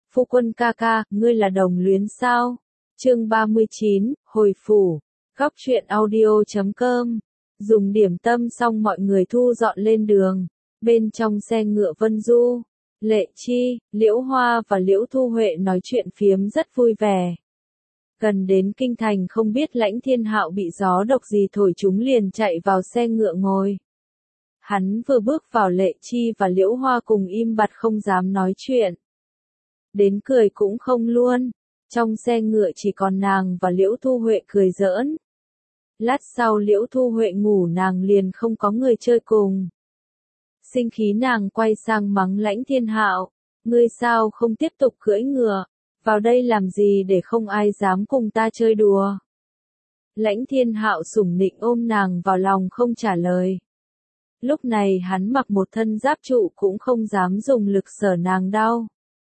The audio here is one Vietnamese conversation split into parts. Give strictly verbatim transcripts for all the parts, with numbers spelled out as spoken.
Phu quân ca ca, ngươi là đồng luyến sao? Chương ba mươi chín, hồi phủ. Góc truyện audio chấm com. Dùng điểm tâm xong mọi người thu dọn lên đường. Bên trong xe ngựa Vân Du, Lệ Chi, Liễu Hoa và Liễu Thu Huệ nói chuyện phiếm rất vui vẻ. Gần đến kinh thành không biết Lãnh Thiên Hạo bị gió độc gì thổi chúng liền chạy vào xe ngựa ngồi. Hắn vừa bước vào Lệ Chi và Liễu Hoa cùng im bặt không dám nói chuyện. Đến cười cũng không luôn. Trong xe ngựa chỉ còn nàng và Liễu Thu Huệ cười giỡn. Lát sau Liễu Thu Huệ ngủ nàng liền không có người chơi cùng. Sinh khí nàng quay sang mắng Lãnh Thiên Hạo. Ngươi sao không tiếp tục cưỡi ngựa? Vào đây làm gì để không ai dám cùng ta chơi đùa? Lãnh Thiên Hạo sủng nịnh ôm nàng vào lòng không trả lời. Lúc này hắn mặc một thân giáp trụ cũng không dám dùng lực sở nàng đau.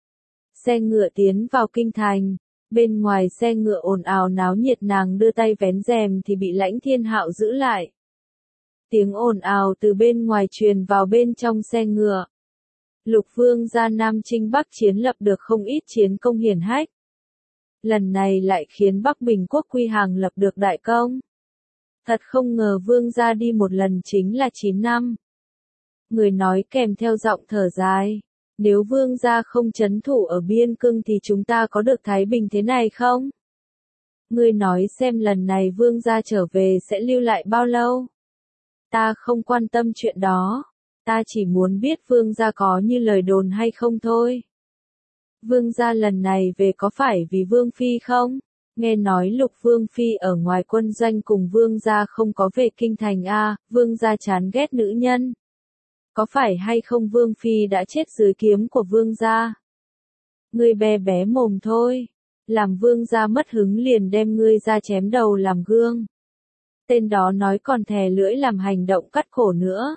Xe ngựa tiến vào kinh thành, bên ngoài xe ngựa ồn ào náo nhiệt nàng đưa tay vén rèm thì bị Lãnh Thiên Hạo giữ lại. Tiếng ồn ào từ bên ngoài truyền vào bên trong xe ngựa. Lục Vương gia Nam Chinh Bắc chiến lập được không ít chiến công hiển hách. Lần này lại khiến Bắc Bình quốc quy hàng lập được đại công. Thật không ngờ Vương gia đi một lần chính là chín năm. Người nói kèm theo giọng thở dài. Nếu Vương gia không trấn thủ ở biên cương thì chúng ta có được thái bình thế này không? Ngươi nói xem lần này Vương gia trở về sẽ lưu lại bao lâu? Ta không quan tâm chuyện đó. Ta chỉ muốn biết Vương gia có như lời đồn hay không thôi. Vương gia lần này về có phải vì Vương Phi không? Nghe nói Lục Vương Phi ở ngoài quân doanh cùng Vương gia không có về kinh thành a, Vương gia chán ghét nữ nhân. Có phải hay không Vương Phi đã chết dưới kiếm của Vương gia? Ngươi bé bé mồm thôi. Làm Vương gia mất hứng liền đem ngươi ra chém đầu làm gương. Tên đó nói còn thè lưỡi làm hành động cắt cổ nữa.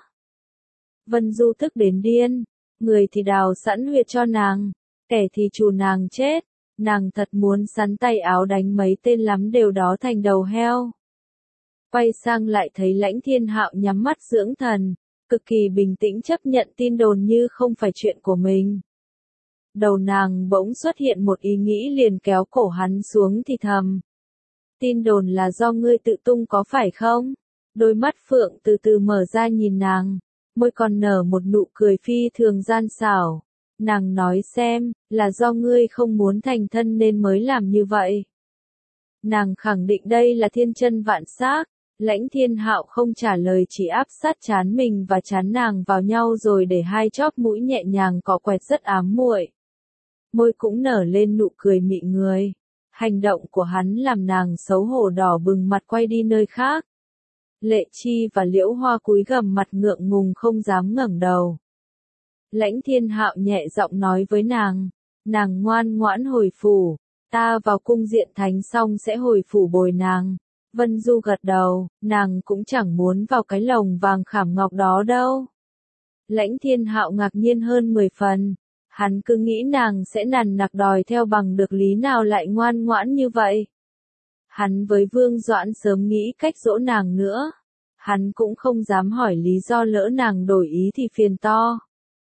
Vân Du tức đến điên. Người thì đào sẵn huyệt cho nàng. Kẻ thì trù nàng chết. Nàng thật muốn sắn tay áo đánh mấy tên lắm đều đó thành đầu heo. Quay sang lại thấy Lãnh Thiên Hạo nhắm mắt dưỡng thần. Cực kỳ bình tĩnh chấp nhận tin đồn như không phải chuyện của mình. Đầu nàng bỗng xuất hiện một ý nghĩ liền kéo cổ hắn xuống thì thầm. Tin đồn là do ngươi tự tung có phải không? Đôi mắt phượng từ từ mở ra nhìn nàng, môi còn nở một nụ cười phi thường gian xảo. Nàng nói xem, là do ngươi không muốn thành thân nên mới làm như vậy. Nàng khẳng định đây là thiên chân vạn xác. Lãnh Thiên Hạo không trả lời chỉ áp sát trán mình và trán nàng vào nhau rồi để hai chóp mũi nhẹ nhàng cọ quẹt rất ám muội. Môi cũng nở lên nụ cười mị người. Hành động của hắn làm nàng xấu hổ đỏ bừng mặt quay đi nơi khác. Lệ Chi và Liễu Hoa cúi gằm mặt ngượng ngùng không dám ngẩng đầu. Lãnh Thiên Hạo nhẹ giọng nói với nàng, nàng ngoan ngoãn hồi phủ, ta vào cung diện thánh xong sẽ hồi phủ bồi nàng. Vân Du gật đầu, nàng cũng chẳng muốn vào cái lồng vàng khảm ngọc đó đâu. Lãnh Thiên Hạo ngạc nhiên hơn mười phần, hắn cứ nghĩ nàng sẽ nằn nặc đòi theo bằng được lý nào lại ngoan ngoãn như vậy. Hắn với Vương Doãn sớm nghĩ cách dỗ nàng nữa, hắn cũng không dám hỏi lý do lỡ nàng đổi ý thì phiền to.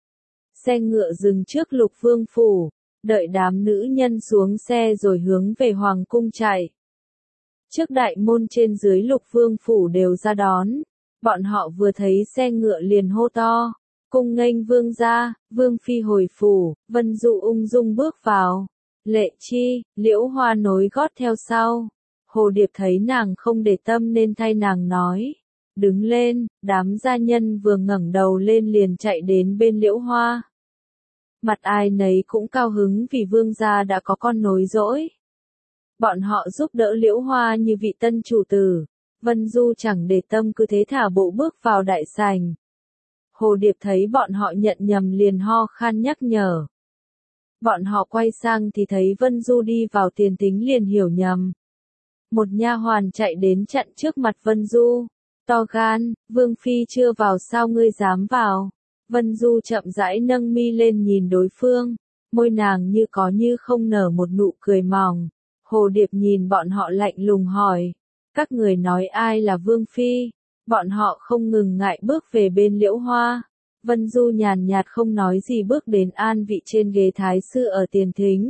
Xe ngựa dừng trước Lục Vương phủ, đợi đám nữ nhân xuống xe rồi hướng về Hoàng cung chạy. Trước đại môn trên dưới Lục Vương phủ đều ra đón, bọn họ vừa thấy xe ngựa liền hô to, cung nghênh Vương gia, Vương Phi hồi phủ. Vân Du ung dung bước vào, Lệ Chi, Liễu Hoa nối gót theo sau. Hồ Điệp thấy nàng không để tâm nên thay nàng nói, đứng lên. Đám gia nhân vừa ngẩng đầu lên liền chạy đến bên Liễu Hoa. Mặt ai nấy cũng cao hứng vì Vương gia đã có con nối dõi. Bọn họ giúp đỡ Liễu Hoa như vị tân chủ tử. Vân Du chẳng để tâm cứ thế thả bộ bước vào đại sảnh. Hồ Điệp thấy bọn họ nhận nhầm liền ho khan nhắc nhở. Bọn họ quay sang thì thấy Vân Du đi vào tiền tính liền hiểu nhầm. Một nha hoàn chạy đến chặn trước mặt Vân Du. To gan, Vương Phi chưa vào sao ngươi dám vào? Vân Du chậm rãi nâng mi lên nhìn đối phương. Môi nàng như có như không nở một nụ cười mỏng. Hồ Điệp nhìn bọn họ lạnh lùng hỏi. Các người nói ai là Vương Phi? Bọn họ không ngừng ngại bước về bên Liễu Hoa. Vân Du nhàn nhạt không nói gì bước đến an vị trên ghế thái sư ở tiền thính.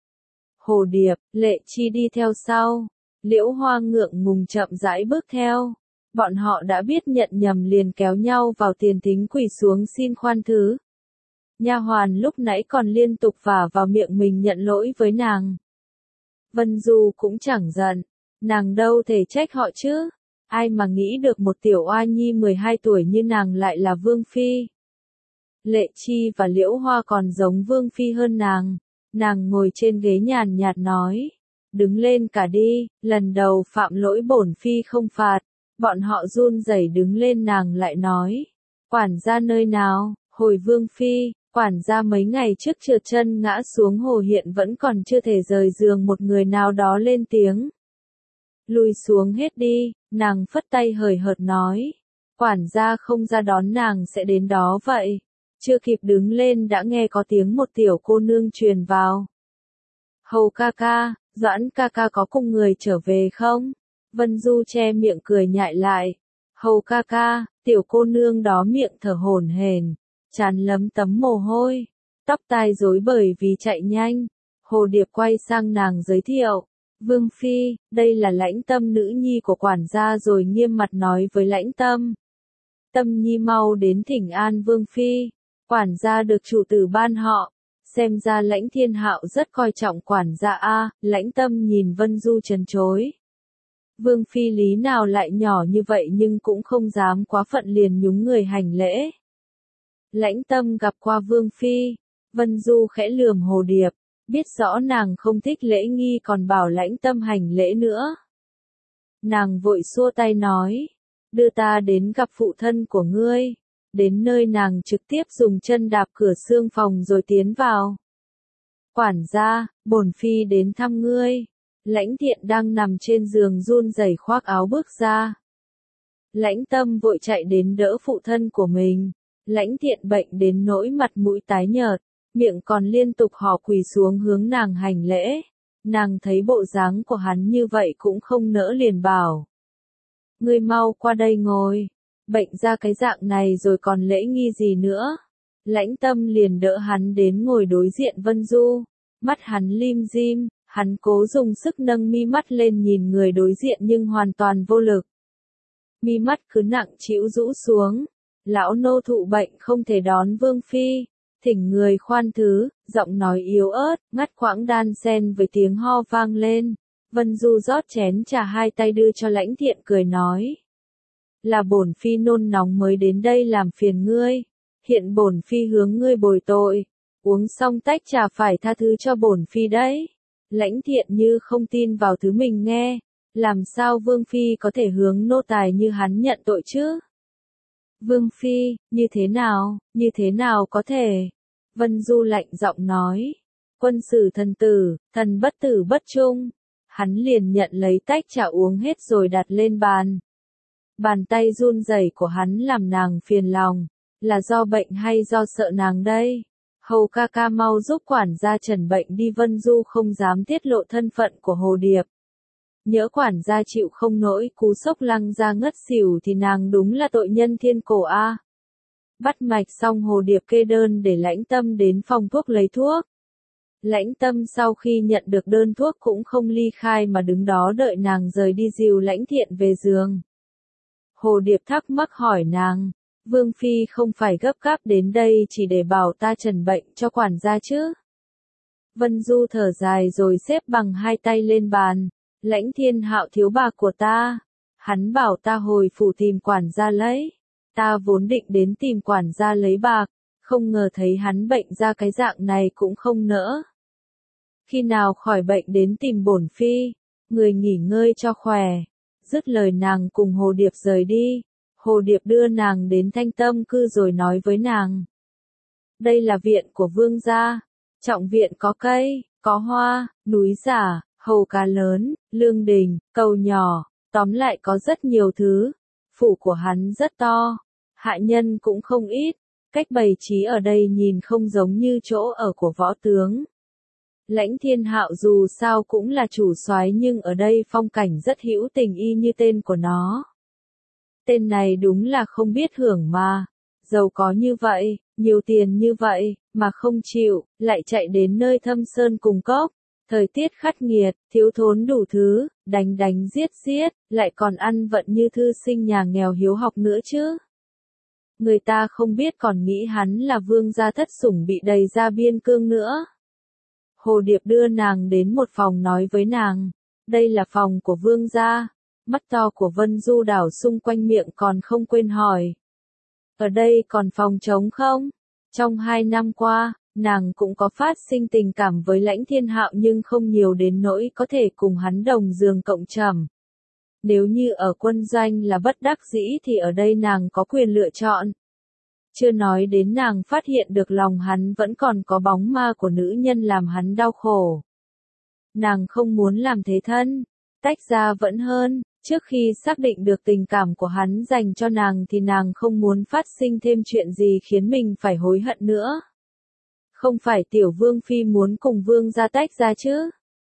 Hồ Điệp, Lệ Chi đi theo sau. Liễu Hoa ngượng ngùng chậm rãi bước theo. Bọn họ đã biết nhận nhầm liền kéo nhau vào tiền thính quỳ xuống xin khoan thứ. Nha hoàn lúc nãy còn liên tục vả vào miệng mình nhận lỗi với nàng. Vân Du cũng chẳng giận, nàng đâu thể trách họ chứ. Ai mà nghĩ được một tiểu oa nhi mười hai tuổi như nàng lại là vương phi. Lệ Chi và Liễu Hoa còn giống vương phi hơn nàng. Nàng ngồi trên ghế nhàn nhạt nói, đứng lên cả đi, lần đầu phạm lỗi bổn phi không phạt. Bọn họ run rẩy đứng lên, nàng lại nói, quản gia nơi nào? Hồi vương phi, quản gia mấy ngày trước trượt chân ngã xuống hồ hiện vẫn còn chưa thể rời giường. Một người nào đó lên tiếng, lùi xuống hết đi. Nàng phất tay hời hợt nói, quản gia không ra đón nàng sẽ đến đó vậy. Chưa kịp đứng lên đã nghe có tiếng một tiểu cô nương truyền vào. Hầu ca ca, Doãn ca ca có cùng người trở về không? Vân Du che miệng cười nhại lại. Hầu ca ca, tiểu cô nương đó miệng thở hổn hển, trán lấm tấm mồ hôi, tóc tai rối bời vì chạy nhanh. Hồ Điệp quay sang nàng giới thiệu, Vương phi, đây là Lãnh Tâm nữ nhi của quản gia, rồi nghiêm mặt nói với Lãnh Tâm. Tâm nhi mau đến thỉnh an Vương phi. Quản gia được chủ tử ban họ, xem ra Lãnh Thiên Hạo rất coi trọng quản gia a. Lãnh Tâm nhìn Vân Du trần trối. Vương phi lý nào lại nhỏ như vậy nhưng cũng không dám quá phận liền nhúng người hành lễ. Lãnh Tâm gặp qua Vương phi. Vân Du khẽ lườm Hồ Điệp, biết rõ nàng không thích lễ nghi còn bảo Lãnh Tâm hành lễ nữa. Nàng vội xua tay nói, đưa ta đến gặp phụ thân của ngươi. Đến nơi nàng trực tiếp dùng chân đạp cửa xương phòng rồi tiến vào. Quản gia, bổn phi đến thăm ngươi. Lãnh Thiện đang nằm trên giường run rẩy khoác áo bước ra. Lãnh Tâm vội chạy đến đỡ phụ thân của mình. Lãnh Thiện bệnh đến nỗi mặt mũi tái nhợt, miệng còn liên tục hò quỳ xuống hướng nàng hành lễ. Nàng thấy bộ dáng của hắn như vậy cũng không nỡ liền bảo, ngươi mau qua đây ngồi. Bệnh ra cái dạng này rồi còn lễ nghi gì nữa. Lãnh Tâm liền đỡ hắn đến ngồi đối diện Vân Du. Mắt hắn lim dim, hắn cố dùng sức nâng mi mắt lên nhìn người đối diện nhưng hoàn toàn vô lực. Mi mắt cứ nặng trĩu rũ xuống. Lão nô thụ bệnh không thể đón Vương phi, thỉnh người khoan thứ. Giọng nói yếu ớt, ngắt quãng đan xen với tiếng ho vang lên. Vân Du rót chén trà hai tay đưa cho Lãnh Thiện cười nói, là bổn phi nôn nóng mới đến đây làm phiền ngươi. Hiện bổn phi hướng ngươi bồi tội. Uống xong tách trà phải tha thứ cho bổn phi đấy. Lãnh Thiện như không tin vào thứ mình nghe. Làm sao Vương phi có thể hướng nô tài như hắn nhận tội chứ? Vương phi, như thế nào, như thế nào có thể? Vân Du lạnh giọng nói. Quân sử thần tử, thần bất tử bất trung. Hắn liền nhận lấy tách trà uống hết rồi đặt lên bàn. Bàn tay run rẩy của hắn làm nàng phiền lòng, là do bệnh hay do sợ nàng đây? Hầu ca ca mau giúp quản gia trần bệnh đi. Vân Du không dám tiết lộ thân phận của Hồ Điệp. Nhỡ quản gia chịu không nổi cú sốc lăng ra ngất xỉu thì nàng đúng là tội nhân thiên cổ a. Bắt mạch xong Hồ Điệp kê đơn để Lãnh Tâm đến phòng thuốc lấy thuốc. Lãnh Tâm sau khi nhận được đơn thuốc cũng không ly khai mà đứng đó đợi nàng rời đi dìu Lãnh Thiện về giường. Hồ Điệp thắc mắc hỏi nàng, Vương phi không phải gấp gáp đến đây chỉ để bảo ta trần bệnh cho quản gia chứ? Vân Du thở dài rồi xếp bằng hai tay lên bàn, Lãnh Thiên Hạo thiếu bạc của ta. Hắn bảo ta hồi phủ tìm quản gia lấy. Ta vốn định đến tìm quản gia lấy bạc, không ngờ thấy hắn bệnh ra cái dạng này cũng không nỡ. Khi nào khỏi bệnh đến tìm bổn phi, người nghỉ ngơi cho khỏe. Dứt lời nàng cùng Hồ Điệp rời đi. Hồ Điệp đưa nàng đến Thanh Tâm cư rồi nói với nàng, đây là viện của vương gia. Trọng viện có cây, có hoa, núi giả, hầu cá lớn, lương đình, cầu nhỏ, tóm lại có rất nhiều thứ. Phủ của hắn rất to, hạ nhân cũng không ít. Cách bày trí ở đây nhìn không giống như chỗ ở của võ tướng. Lãnh Thiên Hạo dù sao cũng là chủ soái nhưng ở đây phong cảnh rất hữu tình y như tên của nó. Tên này đúng là không biết hưởng mà. giàu có như vậy, nhiều tiền như vậy, mà không chịu, lại chạy đến nơi thâm sơn cùng cốc. Thời tiết khắc nghiệt, thiếu thốn đủ thứ, đánh đánh giết giết, lại còn ăn vận như thư sinh nhà nghèo hiếu học nữa chứ. Người ta không biết còn nghĩ hắn là vương gia thất sủng bị đầy ra biên cương nữa. Hồ Điệp đưa nàng đến một phòng nói với nàng, đây là phòng của vương gia. Mắt to của Vân Du đảo xung quanh miệng còn không quên hỏi. Ở đây còn phòng trống không? Trong hai năm qua, nàng cũng có phát sinh tình cảm với Lãnh Thiên Hạo nhưng không nhiều đến nỗi có thể cùng hắn đồng giường cộng trầm. Nếu như ở quân doanh là bất đắc dĩ thì ở đây nàng có quyền lựa chọn. Chưa nói đến nàng phát hiện được lòng hắn vẫn còn có bóng ma của nữ nhân làm hắn đau khổ. Nàng không muốn làm thế thân, tách ra vẫn hơn. Trước khi xác định được tình cảm của hắn dành cho nàng thì nàng không muốn phát sinh thêm chuyện gì khiến mình phải hối hận nữa. Không phải tiểu vương phi muốn cùng vương gia tách ra chứ?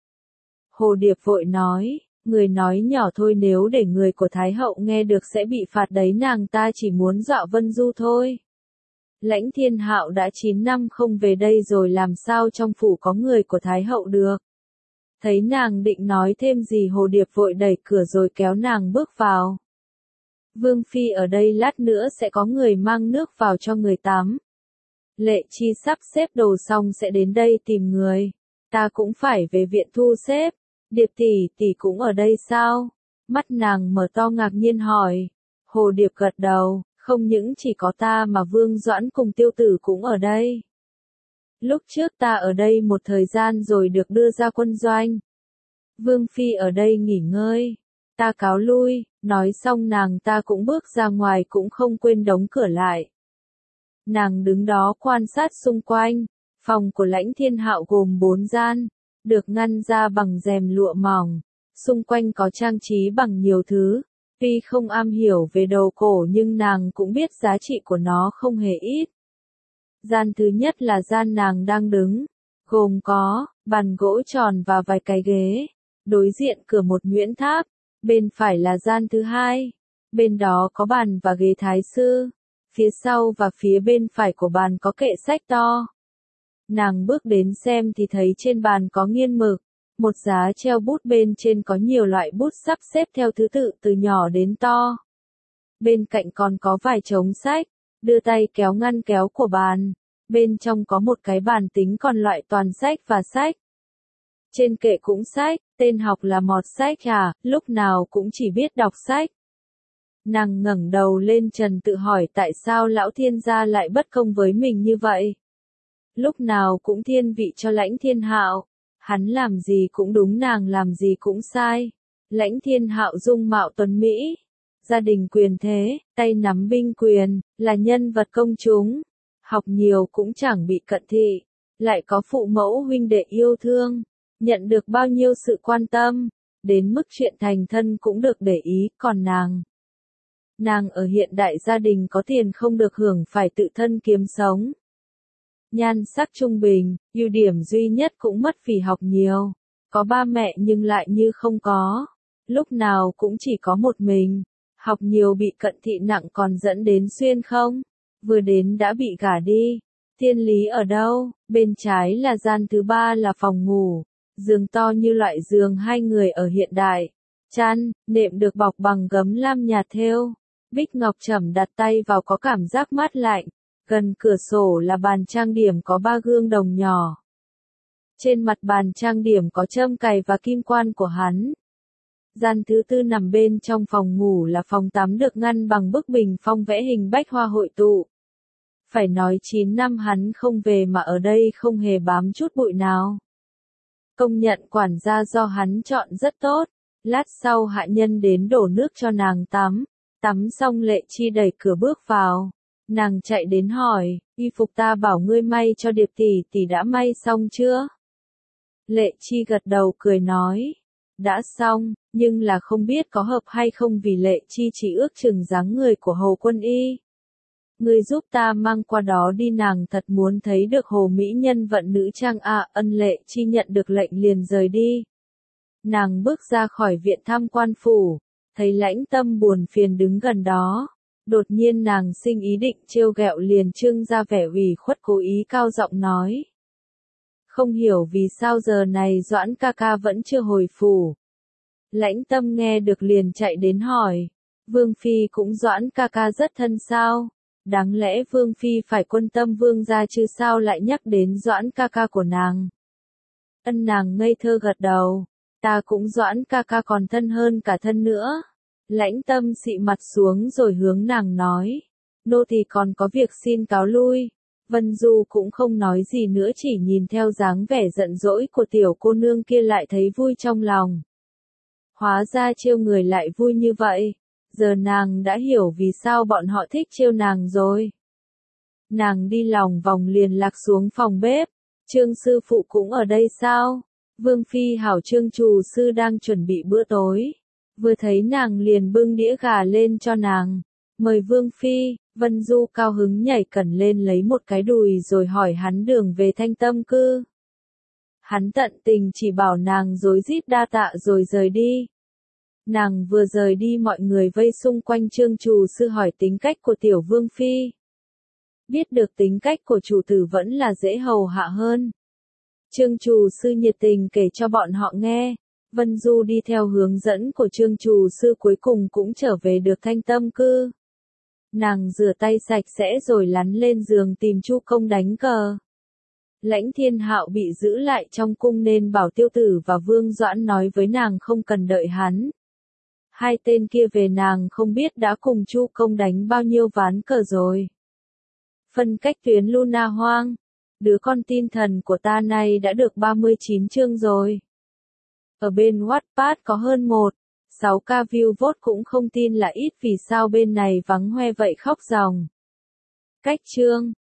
Hồ Điệp vội nói, người nói nhỏ thôi, nếu để người của Thái hậu nghe được sẽ bị phạt đấy, nàng ta chỉ muốn dọa Vân Du thôi. Lãnh Thiên Hạo đã chín năm không về đây rồi, làm sao trong phủ có người của Thái hậu được? Thấy nàng định nói thêm gì, Hồ Điệp vội đẩy cửa rồi kéo nàng bước vào. Vương phi ở đây lát nữa sẽ có người mang nước vào cho người tắm. Lệ Chi sắp xếp đồ xong sẽ đến đây tìm người. Ta cũng phải về viện thu xếp. Điệp tỷ tỷ cũng ở đây sao? Mắt nàng mở to ngạc nhiên hỏi. Hồ Điệp gật đầu, không những chỉ có ta mà Vương Doãn cùng Tiêu Tử cũng ở đây. Lúc trước ta ở đây một thời gian rồi được đưa ra quân doanh. Vương phi ở đây nghỉ ngơi. Ta cáo lui, nói xong nàng ta cũng bước ra ngoài cũng không quên đóng cửa lại. Nàng đứng đó quan sát xung quanh. Phòng của Lãnh Thiên Hạo gồm bốn gian, được ngăn ra bằng rèm lụa mỏng. Xung quanh có trang trí bằng nhiều thứ. Tuy không am hiểu về đồ cổ nhưng nàng cũng biết giá trị của nó không hề ít. Gian thứ nhất là gian nàng đang đứng, gồm có bàn gỗ tròn và vài cái ghế. Đối diện cửa một nhuyễn tháp, bên phải là gian thứ hai. Bên đó có bàn và ghế thái sư. Phía sau và phía bên phải của bàn có kệ sách to. Nàng bước đến xem thì thấy trên bàn có nghiên mực, một giá treo bút, bên trên có nhiều loại bút sắp xếp theo thứ tự từ nhỏ đến to. Bên cạnh còn có vài chồng sách, đưa tay kéo ngăn kéo của bàn. Bên trong có một cái bàn tính còn loại toàn sách và sách. Trên kệ cũng sách, tên học là Mọt Sách à, lúc nào cũng chỉ biết đọc sách. Nàng ngẩng đầu lên trần tự hỏi tại sao lão thiên gia lại bất công với mình như vậy. Lúc nào cũng thiên vị cho Lãnh Thiên Hạo, hắn làm gì cũng đúng, nàng làm gì cũng sai. Lãnh Thiên Hạo dung mạo tuấn mỹ, gia đình quyền thế, tay nắm binh quyền, là nhân vật công chúng, học nhiều cũng chẳng bị cận thị, lại có phụ mẫu huynh đệ yêu thương, nhận được bao nhiêu sự quan tâm, đến mức chuyện thành thân cũng được để ý, còn nàng. Nàng ở hiện đại gia đình có tiền không được hưởng, phải tự thân kiếm sống. Nhan sắc trung bình, ưu điểm duy nhất cũng mất vì học nhiều. Có ba mẹ nhưng lại như không có. Lúc nào cũng chỉ có một mình. Học nhiều bị cận thị nặng còn dẫn đến xuyên không. Vừa đến đã bị gả đi. Thiên lý ở đâu? Bên trái là gian thứ ba là phòng ngủ. Giường to như loại giường hai người ở hiện đại. Chăn, nệm được bọc bằng gấm lam nhạt thêu. Bích ngọc trầm đặt tay vào có cảm giác mát lạnh. Gần cửa sổ là bàn trang điểm có ba gương đồng nhỏ. Trên mặt bàn trang điểm có châm cài và kim quan của hắn. Gian thứ tư nằm bên trong phòng ngủ là phòng tắm được ngăn bằng bức bình phong vẽ hình bách hoa hội tụ. Phải nói chín năm hắn không về mà ở đây không hề bám chút bụi nào. Công nhận quản gia do hắn chọn rất tốt. Lát sau hạ nhân đến đổ nước cho nàng tắm. Tắm xong Lệ Chi đẩy cửa bước vào. Nàng chạy đến hỏi, y phục ta bảo ngươi may cho Điệp tỷ tỷ đã may xong chưa? Lệ Chi gật đầu cười nói, đã xong, nhưng là không biết có hợp hay không vì Lệ Chi chỉ ước chừng dáng người của Hồ Quân Y. Ngươi giúp ta mang qua đó đi, nàng thật muốn thấy được Hồ Mỹ Nhân vận nữ trang à. Ân. Lệ Chi nhận được lệnh liền rời đi. Nàng bước ra khỏi viện tham quan phủ, thấy Lãnh Tâm buồn phiền đứng gần đó. Đột nhiên nàng sinh ý định trêu ghẹo liền trưng ra vẻ ủy khuất cố ý cao giọng nói. Không hiểu vì sao giờ này Doãn ca ca vẫn chưa hồi phủ. Lãnh Tâm nghe được liền chạy đến hỏi. Vương Phi cũng Doãn ca ca rất thân sao? Đáng lẽ Vương Phi phải quân tâm Vương gia chứ sao lại nhắc đến Doãn ca ca của nàng? Ân nàng ngây thơ gật đầu. Ta cũng Doãn ca ca còn thân hơn cả thân nữa. Lãnh Tâm xị mặt xuống rồi hướng nàng nói. Nô thì còn có việc xin cáo lui. Vân Du cũng không nói gì nữa chỉ nhìn theo dáng vẻ giận dỗi của tiểu cô nương kia lại thấy vui trong lòng. Hóa ra trêu người lại vui như vậy. Giờ nàng đã hiểu vì sao bọn họ thích trêu nàng rồi. Nàng đi lòng vòng liền lạc xuống phòng bếp. Trương sư phụ cũng ở đây sao? Vương Phi hảo Trương chủ sư đang chuẩn bị bữa tối. Vừa thấy nàng liền bưng đĩa gà lên cho nàng. Mời Vương Phi. Vân Du cao hứng nhảy cẩn lên lấy một cái đùi rồi hỏi hắn đường về Thanh Tâm cư. Hắn tận tình chỉ bảo nàng rối rít đa tạ rồi rời đi. Nàng vừa rời đi mọi người vây xung quanh Trương chủ sư hỏi tính cách của tiểu Vương Phi. Biết được tính cách của chủ tử vẫn là dễ hầu hạ hơn. Trương chủ sư nhiệt tình kể cho bọn họ nghe. Vân Du đi theo hướng dẫn của Trương chủ sư cuối cùng cũng trở về được Thanh Tâm cư. Nàng rửa tay sạch sẽ rồi lắn lên giường tìm Chu Công đánh cờ. Lãnh Thiên Hạo bị giữ lại trong cung nên bảo Tiêu Tử và Vương Doãn nói với nàng không cần đợi hắn. Hai tên kia về nàng không biết đã cùng Chu Công đánh bao nhiêu ván cờ rồi. Phân cách tuyến Luna Hoang. Đứa con tin thần của ta này đã được ba mươi chín chương rồi. Ở bên Wattpad có hơn một phẩy sáu k view vote cũng không tin là ít vì sao bên này vắng hoe vậy khóc ròng. Cách chương